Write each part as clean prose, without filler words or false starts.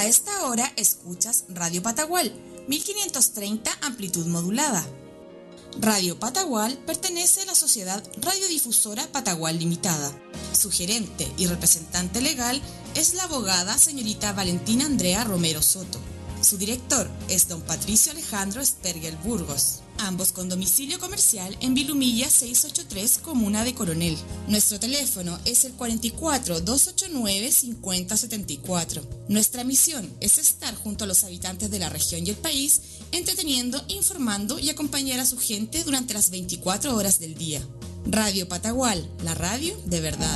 A esta hora escuchas Radio Patagual, 1530 amplitud modulada. Radio Patagual pertenece a la Sociedad Radiodifusora Patagual Limitada. Su gerente y representante legal es la abogada señorita Valentina Andrea Romero Soto. Su director es don Patricio Alejandro Spergel Burgos. Ambos con domicilio comercial en Vilumilla 683, Comuna de Coronel. Nuestro teléfono es el 44-289-5074. Nuestra misión es estar junto a los habitantes de la región y el país, entreteniendo, informando y acompañar a su gente durante las 24 horas del día. Radio Patagual, la radio de verdad.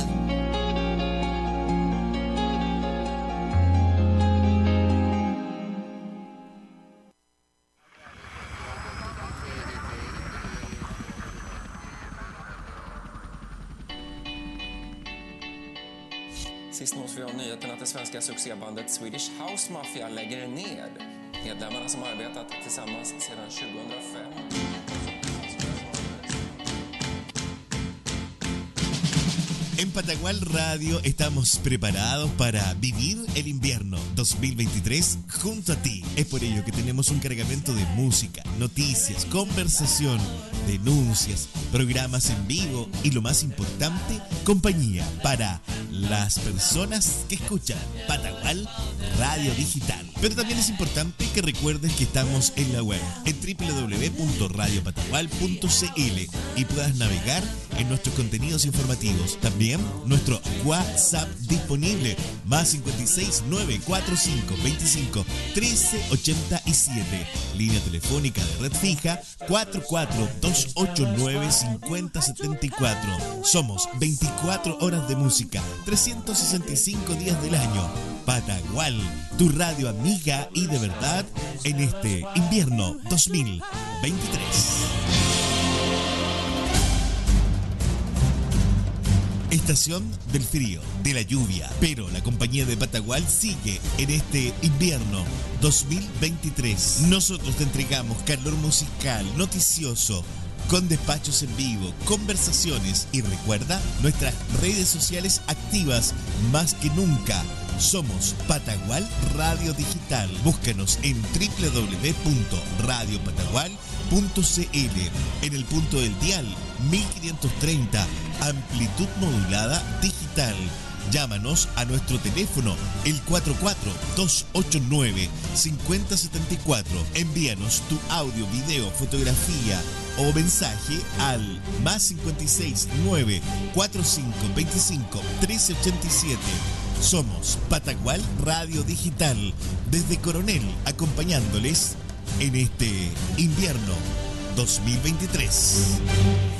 Sist nås vi av nyheten att det svenska succébandet Swedish House Mafia lägger ner. Medlemmarna som arbetat tillsammans sedan 2005. En Patagual Radio estamos preparados para vivir el invierno 2023 junto a ti. Es por ello que tenemos un cargamento de música, noticias, conversación, denuncias, programas en vivo y lo más importante, compañía para las personas que escuchan Patagual Radio Digital. Pero también es importante que recuerdes que estamos en la web en www.radiopatagual.cl y puedas navegar en nuestros contenidos informativos. También nuestro WhatsApp disponible, más 56 945 25 13 87. Línea telefónica de red fija 44 289 50 74. Somos 24 horas de música, 365 días del año. Patagual, tu radio amiga y de verdad en este invierno 2023. Estación del frío, de la lluvia, pero la compañía de Patagual sigue en este invierno 2023. Nosotros te entregamos calor musical, noticioso, con despachos en vivo, conversaciones y recuerda nuestras redes sociales activas más que nunca. Somos Patagual Radio Digital. Búscanos en www.radiopatagual.cl. En el punto del dial 1530, amplitud modulada digital. Llámanos a nuestro teléfono el 44-289-5074. Envíanos tu audio, video, fotografía o mensaje al más 56 945 25 1387. Somos Patagual Radio Digital, desde Coronel, acompañándoles en este invierno 2023.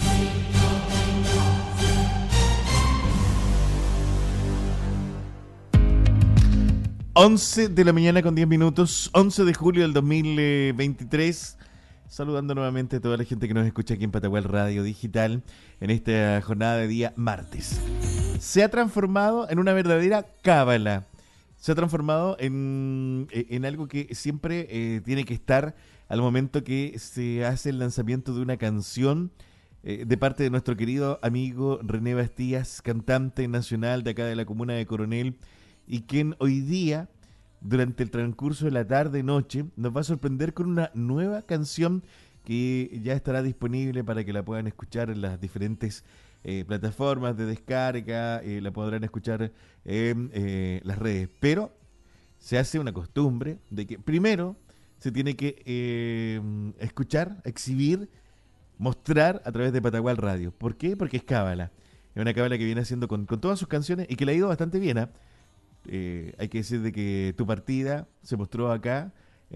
11 de la mañana con 10 minutos, 11 de julio del 2023. Saludando nuevamente a toda la gente que nos escucha aquí en Patagual Radio Digital en esta jornada de día martes. Se ha transformado en una verdadera cábala. Se ha transformado en algo que siempre tiene que estar al momento que se hace el lanzamiento de una canción de parte de nuestro querido amigo René Bastías, cantante nacional de acá de la comuna de Coronel, y quien hoy día, durante el transcurso de la tarde-noche, nos va a sorprender con una nueva canción que ya estará disponible para que la puedan escuchar en las diferentes plataformas de descarga, la podrán escuchar en las redes. Pero se hace una costumbre de que primero se tiene que escuchar, exhibir, mostrar a través de Patagual Radio. ¿Por qué? Porque es cábala. Es una cábala que viene haciendo con todas sus canciones y que le ha ido bastante bien, ¿eh? Hay que decir de que Tu Partida se mostró acá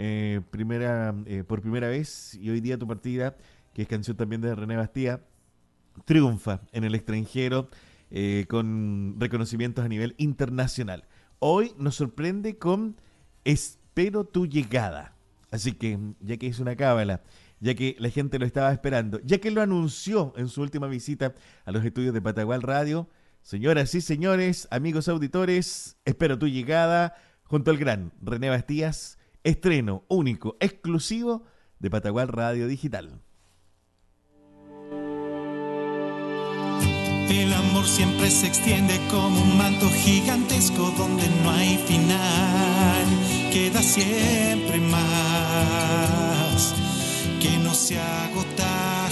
por primera vez, y hoy día Tu Partida, que es canción también de René Bastías, triunfa en el extranjero con reconocimientos a nivel internacional. Hoy nos sorprende con Espero tu llegada. Así que, ya que es una cábala, ya que la gente lo estaba esperando, ya que lo anunció en su última visita a los estudios de Patagual Radio, señoras y señores, amigos auditores, Espero tu llegada, junto al gran René Bastías, estreno único, exclusivo de Patagual Radio Digital. El amor siempre se extiende como un manto gigantesco donde no hay final. siempre más, que no se agota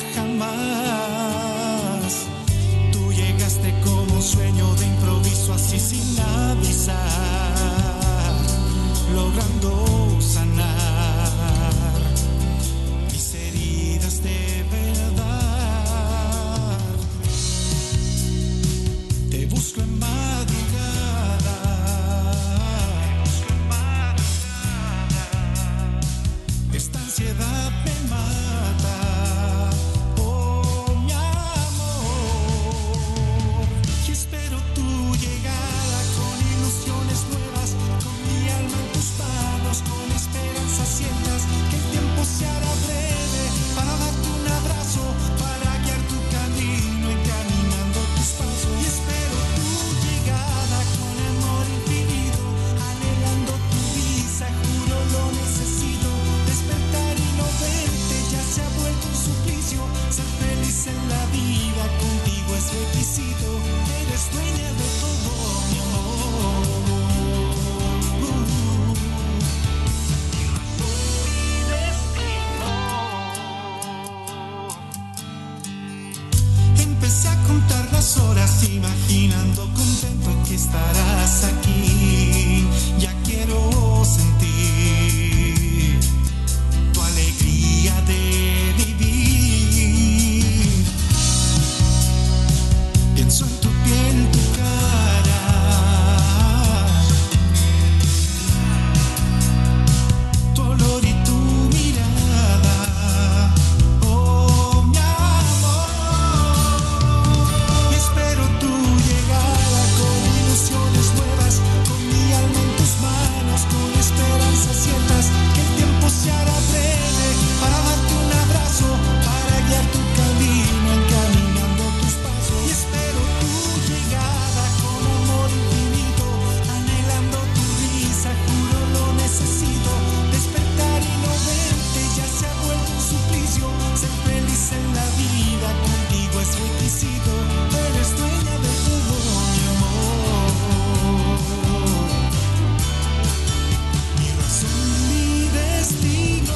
jamás. Tú llegaste como un sueño de improviso, así sin avisar, logrando sanar mis heridas de verdad. Te busco en madrugada, esta ansiedad me mata, oh mi amor, y espero tu llegada con ilusiones nuevas, con mi alma en tus manos, con esperanzas ciertas, que el tiempo se hará breve para darte un abrazo, para guiar tu camino encaminando tus pasos, y espero tu llegada con amor infinito, anhelando tu risa, juro lo necesito, despertar y no verte ya se ha vuelto un suplicio, ser feliz en la vida contigo es requisito, eres dueña de todo mi amor. Empecé a contar las horas imaginando contento en que estarás aquí, ya quiero sentir tu alegría de vivir. Pienso en tu piel, tu cara, tu olor y tu mirada, oh mi amor. Y espero tu llegada con ilusiones nuevas, con mi alma en tus manos, con esperanzas ciertas, que el tiempo se hará breve para darte un abrazo, para guiar tu camino encaminando tus pasos. Y espero tu llegada con amor infinito, anhelando tu risa, juro lo necesito, despertar y no verte ya se ha vuelto un suplicio, ser feliz en la vida contigo es requisito, eres dueña de todo mi amor, mi razón, mi destino.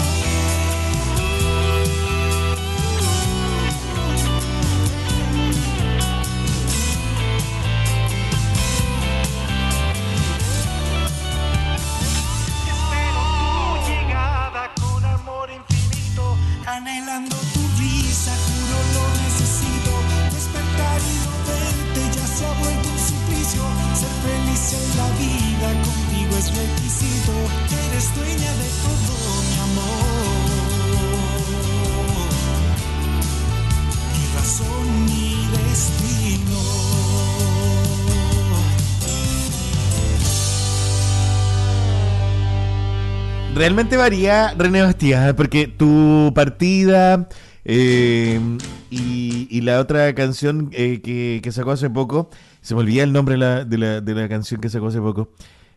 Espero tu llegada con amor infinito, anhelando tu risa, juro lo necesito, despertar y no verte ya se ha vuelto un suplicio, ser feliz en la vida contigo es requisito, eres dueña de todo mi amor, mi razón, mi destino. Realmente varía, René Bastías, porque tu partida y la otra canción que sacó hace poco, se me olvida el nombre de la canción que sacó hace poco,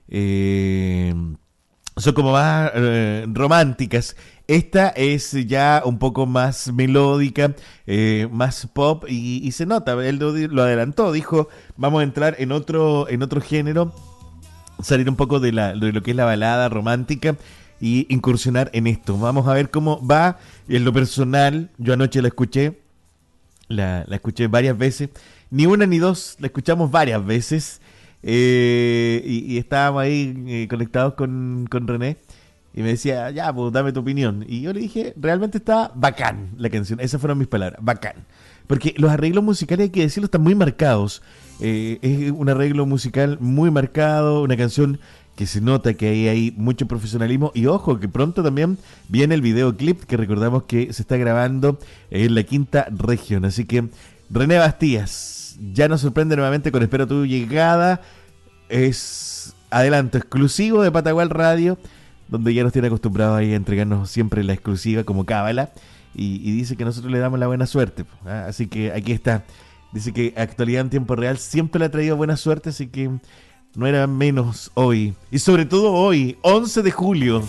son como más románticas. Esta es ya un poco más melódica, más pop y se nota, él lo adelantó, dijo, vamos a entrar en otro género, salir un poco de lo que es la balada romántica y incursionar en esto. Vamos a ver cómo va. En lo personal, yo anoche la escuché, la escuché varias veces, ni una ni dos, la escuchamos varias veces, y estábamos ahí conectados con René, y me decía, ya, pues dame tu opinión, y yo le dije, realmente está bacán la canción, esas fueron mis palabras, bacán, porque los arreglos musicales, hay que decirlo, están muy marcados, es un arreglo musical muy marcado, una canción que se nota que hay mucho profesionalismo, y ojo, que pronto también viene el videoclip, que recordamos que se está grabando en la quinta región, así que René Bastías ya nos sorprende nuevamente con Espero tu llegada, es adelanto exclusivo de Patagual Radio, donde ya nos tiene acostumbrados ahí a entregarnos siempre la exclusiva como cábala, y dice que nosotros le damos la buena suerte, ¿eh? Así que aquí está, dice que actualidad en tiempo real siempre le ha traído buena suerte, así que no era menos hoy, y sobre todo hoy, 11 de julio,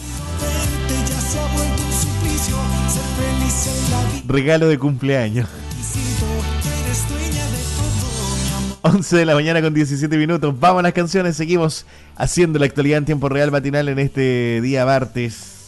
regalo de cumpleaños. 11 de la mañana con 17 minutos. Vamos a las canciones, seguimos haciendo la actualidad en tiempo real matinal en este día martes.